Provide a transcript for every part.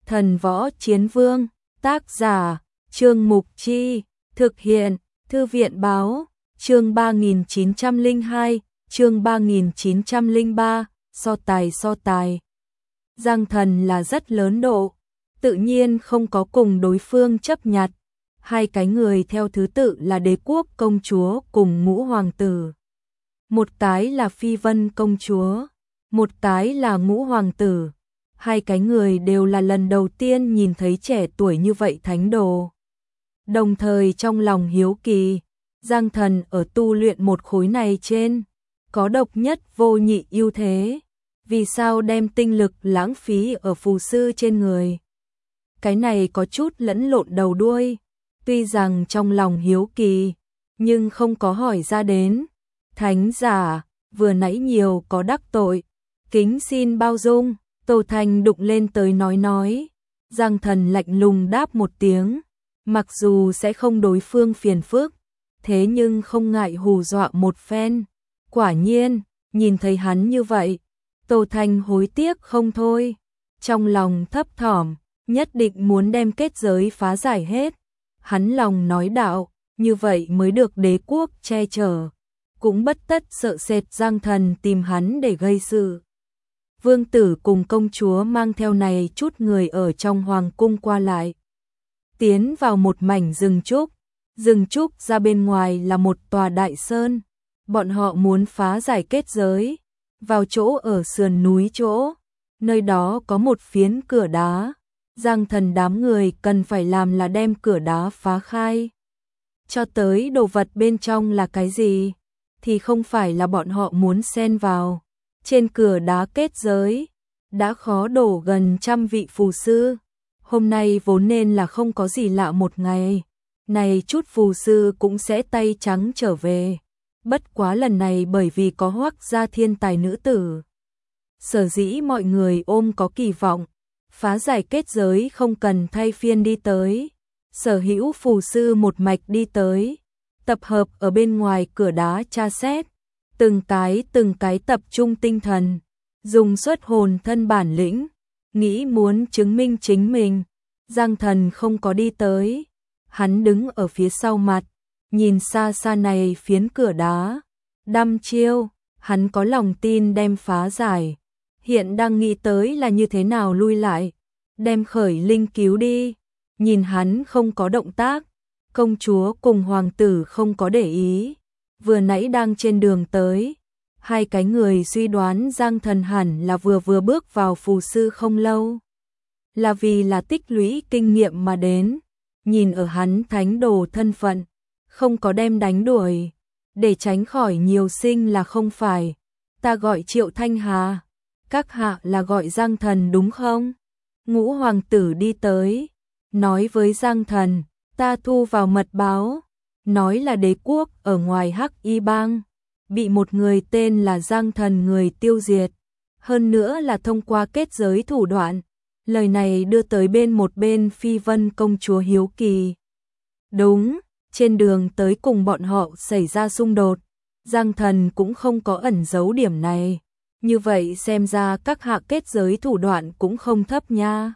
Thần Võ Chiến Vương, tác giả, Trương Mục Chi, thực hiện, Thư viện Báo, chương 3902, chương 3903, so tài. Giang Thần là rất lớn độ, tự nhiên không có cùng đối phương chấp nhặt. Hai cái người theo thứ tự là Đế Quốc công chúa cùng Ngũ hoàng tử. Một cái là Phi Vân công chúa, một cái là Ngũ hoàng tử. Hai cái người đều là lần đầu tiên nhìn thấy trẻ tuổi như vậy thánh đồ. Đồng thời trong lòng hiếu kỳ, Giang Thần ở tu luyện một khối này trên, có độc nhất vô nhị ưu thế. Vì sao đem tinh lực lãng phí ở phù sư trên người? Cái này có chút lẫn lộn đầu đuôi, tuy rằng trong lòng hiếu kỳ, nhưng không có hỏi ra đến. Thánh giả, vừa nãy nhiều có đắc tội, kính xin bao dung. Tô Thanh đụng lên tới nói. Giang Thần lạnh lùng đáp một tiếng, mặc dù sẽ không đối phương phiền phức, thế nhưng không ngại hù dọa một phen. Quả nhiên, nhìn thấy hắn như vậy, Tô Thanh hối tiếc không thôi, trong lòng thấp thỏm, nhất định muốn đem kết giới phá giải hết. Hắn lòng nói đạo, như vậy mới được Đế Quốc che chở, cũng bất tất sợ sệt Giang Thần tìm hắn để gây sự. Vương tử cùng công chúa mang theo này chút người ở trong hoàng cung qua lại, tiến vào một mảnh rừng trúc ra bên ngoài là một tòa đại sơn. Bọn họ muốn phá giải kết giới, vào chỗ ở sườn núi chỗ, nơi đó có một phiến cửa đá. Giang Thần đám người cần phải làm là đem cửa đá phá khai. Cho tới đồ vật bên trong là cái gì, thì không phải là bọn họ muốn xen vào. Trên cửa đá kết giới, đã khó đổ gần 100 vị phù sư. Hôm nay vốn nên là không có gì lạ một ngày, này chút phù sư cũng sẽ tay trắng trở về. Bất quá lần này bởi vì có Hoắc gia thiên tài nữ tử, sở dĩ mọi người ôm có kỳ vọng, phá giải kết giới không cần thay phiên đi tới. Sở hữu phù sư một mạch đi tới, tập hợp ở bên ngoài cửa đá tra xét, từng cái tập trung tinh thần, dùng xuất hồn thân bản lĩnh, nghĩ muốn chứng minh chính mình. Giang Thần không có đi tới, hắn đứng ở phía sau mặt, nhìn xa xa này phiến cửa đá, đăm chiêu, hắn có lòng tin đem phá giải. Hiện đang nghĩ tới là như thế nào lui lại, đem khởi linh cứu đi. Nhìn hắn không có động tác, công chúa cùng hoàng tử không có để ý, vừa nãy đang trên đường tới. Hai cái người suy đoán Giang Thần hẳn là vừa bước vào phù sư không lâu, là vì là tích lũy kinh nghiệm mà đến. Nhìn ở hắn thánh đồ thân phận, không có đem đánh đuổi, để tránh khỏi nhiều sinh là không phải. Ta gọi Triệu Thanh Hà, các hạ là gọi Giang Thần đúng không? Ngũ hoàng tử đi tới, nói với Giang Thần, ta thu vào mật báo, nói là Đế Quốc ở ngoài Hắc Y Bang, bị một người tên là Giang Thần người tiêu diệt, hơn nữa là thông qua kết giới thủ đoạn. Lời này đưa tới một bên Phi Vân công chúa hiếu kỳ. Đúng, trên đường tới cùng bọn họ xảy ra xung đột, Giang Thần cũng không có ẩn giấu điểm này. Như vậy xem ra các hạ kết giới thủ đoạn cũng không thấp nha.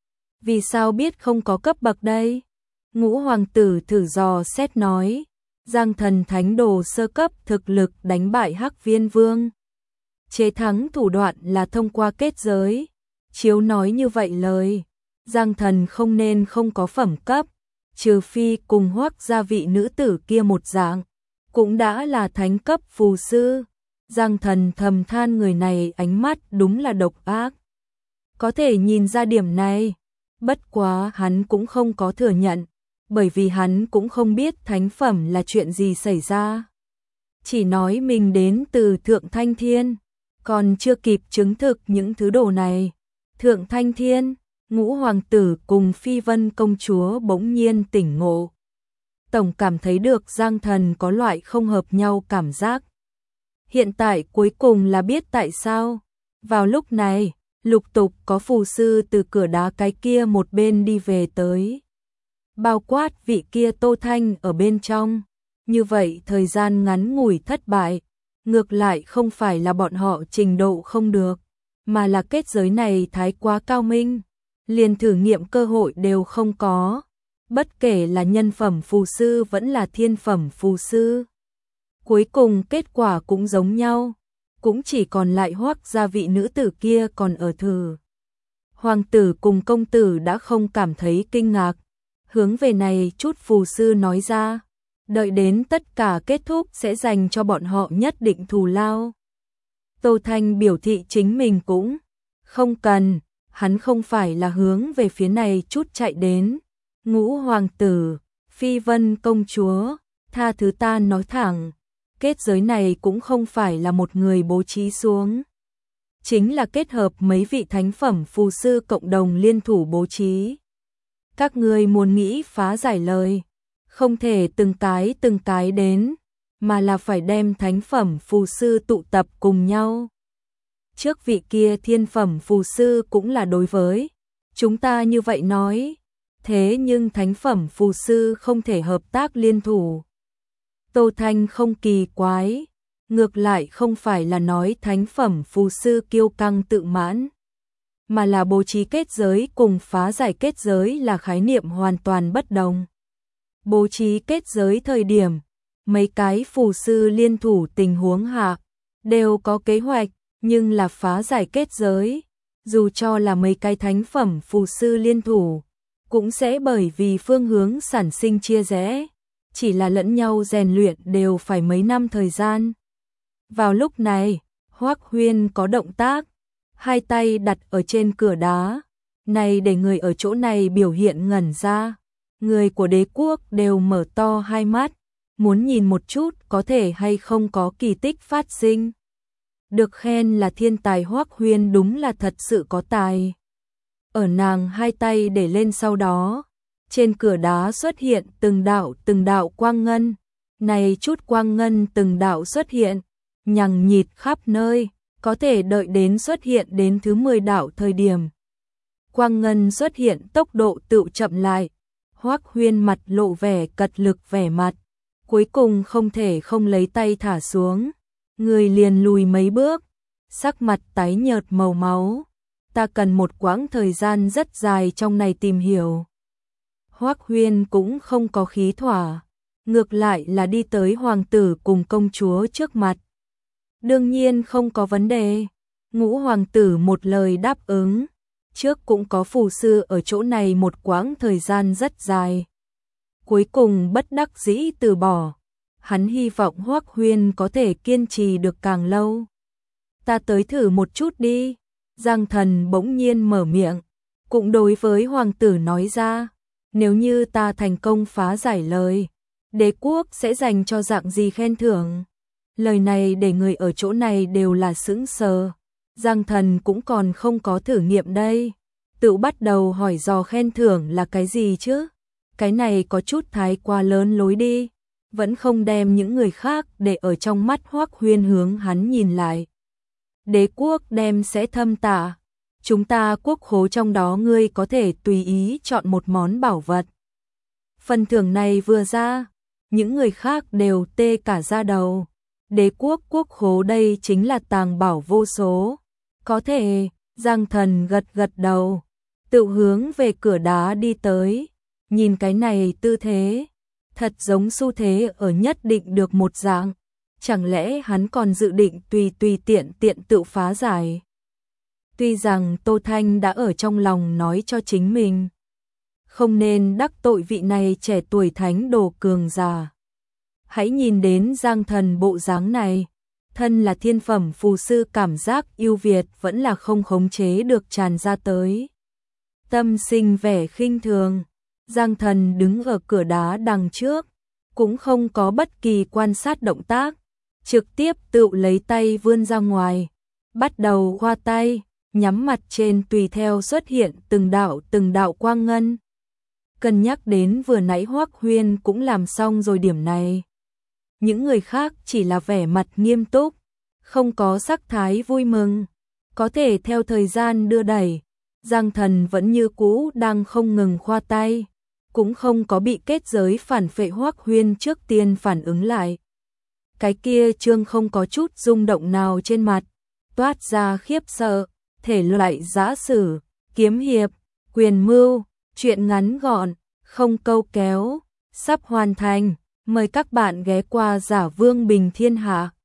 Vì sao biết không có cấp bậc đây? Ngũ hoàng tử thử dò xét nói. Giang Thần thánh đồ sơ cấp thực lực đánh bại Hắc Viên Vương. Chế thắng thủ đoạn là thông qua kết giới. Chiếu nói như vậy lời, Giang Thần không nên không có phẩm cấp, trừ phi cùng Hoắc gia vị nữ tử kia một dạng, cũng đã là thánh cấp phù sư. Giang Thần thầm than người này ánh mắt đúng là độc ác. Có thể nhìn ra điểm này, bất quá hắn cũng không có thừa nhận, bởi vì hắn cũng không biết thánh phẩm là chuyện gì xảy ra. Chỉ nói mình đến từ Thượng Thanh Thiên, còn chưa kịp chứng thực những thứ đồ này. Thượng Thanh Thiên, Ngũ hoàng tử cùng Phi Vân công chúa bỗng nhiên tỉnh ngộ. Tổng cảm thấy được Giang Thần có loại không hợp nhau cảm giác. Hiện tại cuối cùng là biết tại sao. Vào lúc này, lục tục có phù sư từ cửa đá cái kia một bên đi về tới. Bao quát vị kia Tô Thanh ở bên trong. Như vậy thời gian ngắn ngủi thất bại, ngược lại không phải là bọn họ trình độ không được, mà là kết giới này thái quá cao minh. liền thử nghiệm cơ hội đều không có, bất kể là nhân phẩm phù sư vẫn là thiên phẩm phù sư. Cuối cùng kết quả cũng giống nhau, cũng chỉ còn lại Hoắc gia vị nữ tử kia còn ở thử. Hoàng tử cùng công tử đã không cảm thấy kinh ngạc, hướng về này chút phù sư nói ra, đợi đến tất cả kết thúc sẽ dành cho bọn họ nhất định thù lao. Tô Thanh biểu thị chính mình cũng không cần, hắn không phải là hướng về phía này chút chạy đến. Ngũ hoàng tử, Phi Vân công chúa, tha thứ ta nói thẳng, kết giới này cũng không phải là một người bố trí xuống. Chính là kết hợp mấy vị thánh phẩm phù sư cộng đồng liên thủ bố trí. Các ngươi muốn nghĩ phá giải lời, không thể từng cái đến, mà là phải đem thánh phẩm phù sư tụ tập cùng nhau. Trước vị kia thiên phẩm phù sư cũng là đối với chúng ta như vậy nói, thế nhưng thánh phẩm phù sư không thể hợp tác liên thủ. Tô Thanh không kỳ quái, ngược lại không phải là nói thánh phẩm phù sư kiêu căng tự mãn, mà là bố trí kết giới cùng phá giải kết giới là khái niệm hoàn toàn bất đồng. Bố trí kết giới thời điểm, mấy cái phù sư liên thủ tình huống hạ, đều có kế hoạch, nhưng là phá giải kết giới, dù cho là mấy cái thánh phẩm phù sư liên thủ, cũng sẽ bởi vì phương hướng sản sinh chia rẽ, chỉ là lẫn nhau rèn luyện đều phải mấy năm thời gian. Vào lúc này, Hoắc Huyên có động tác, hai tay đặt ở trên cửa đá, này để người ở chỗ này biểu hiện ngẩn ra. Người của đế quốc đều mở to hai mắt, muốn nhìn một chút có thể hay không có kỳ tích phát sinh. Được khen là thiên tài Hoắc Huyên đúng là thật sự có tài. Ở nàng hai tay để lên sau đó, trên cửa đá xuất hiện từng đạo quang ngân. Này chút quang ngân từng đạo xuất hiện, nhằng nhịt khắp nơi, có thể đợi đến xuất hiện đến thứ 10 đạo thời điểm. Quang ngân xuất hiện tốc độ tự chậm lại, Hoắc Huyên mặt lộ vẻ cật lực vẻ mặt, cuối cùng không thể không lấy tay thả xuống, người liền lùi mấy bước, sắc mặt tái nhợt màu máu. Ta cần một quãng thời gian rất dài trong này tìm hiểu. Hoắc Huyên cũng không có khí thỏa, ngược lại là đi tới hoàng tử cùng công chúa trước mặt. Đương nhiên không có vấn đề, Ngũ hoàng tử một lời đáp ứng, trước cũng có phù sư ở chỗ này một quãng thời gian rất dài. Cuối cùng bất đắc dĩ từ bỏ, hắn hy vọng Hoắc Huyên có thể kiên trì được càng lâu. Ta tới thử một chút đi, Giang Thần bỗng nhiên mở miệng, cũng đối với hoàng tử nói ra, nếu như ta thành công phá giải lời, đế quốc sẽ dành cho dạng gì khen thưởng. Lời này để người ở chỗ này đều là sững sờ. Giang Thần cũng còn không có thử nghiệm đây, tự bắt đầu hỏi dò khen thưởng là cái gì chứ? Cái này có chút thái quá lớn lối đi, vẫn không đem những người khác để ở trong mắt. Hoắc Huyên hướng hắn nhìn lại. Đế quốc đem sẽ thâm tả, chúng ta quốc khố trong đó ngươi có thể tùy ý chọn một món bảo vật. Phần thưởng này vừa ra, những người khác đều tê cả da đầu. Đế quốc quốc khố đây chính là tàng bảo vô số. Có thể, Giang Thần gật gật đầu, tự hướng về cửa đá đi tới, nhìn cái này tư thế, thật giống xu thế ở nhất định được một dạng, chẳng lẽ hắn còn dự định tùy tiện tự phá giải. Tuy rằng Tô Thanh đã ở trong lòng nói cho chính mình, không nên đắc tội vị này trẻ tuổi thánh đồ cường giả. Hãy nhìn đến Giang Thần bộ dáng này, thân là thiên phẩm phù sư cảm giác yêu Việt vẫn là không khống chế được tràn ra tới. Tâm sinh vẻ khinh thường, Giang Thần đứng ở cửa đá đằng trước, cũng không có bất kỳ quan sát động tác, trực tiếp tự lấy tay vươn ra ngoài, bắt đầu khoa tay, nhắm mặt trên tùy theo xuất hiện từng đạo quang ngân. Cân nhắc đến vừa nãy Hoắc Huyên cũng làm xong rồi điểm này. Những người khác chỉ là vẻ mặt nghiêm túc, không có sắc thái vui mừng. Có thể theo thời gian đưa đẩy, Giang Thần vẫn như cũ đang không ngừng khoa tay, cũng không có bị kết giới phản phệ. Hoắc Huyên trước tiên phản ứng lại. Cái kia trương không có chút rung động nào trên mặt, toát ra khiếp sợ, thể loại giã sử, kiếm hiệp, Quyền mưu, chuyện ngắn gọn, không câu kéo, sắp hoàn thành. Mời các bạn ghé qua Giả Vương Bình Thiên Hạ.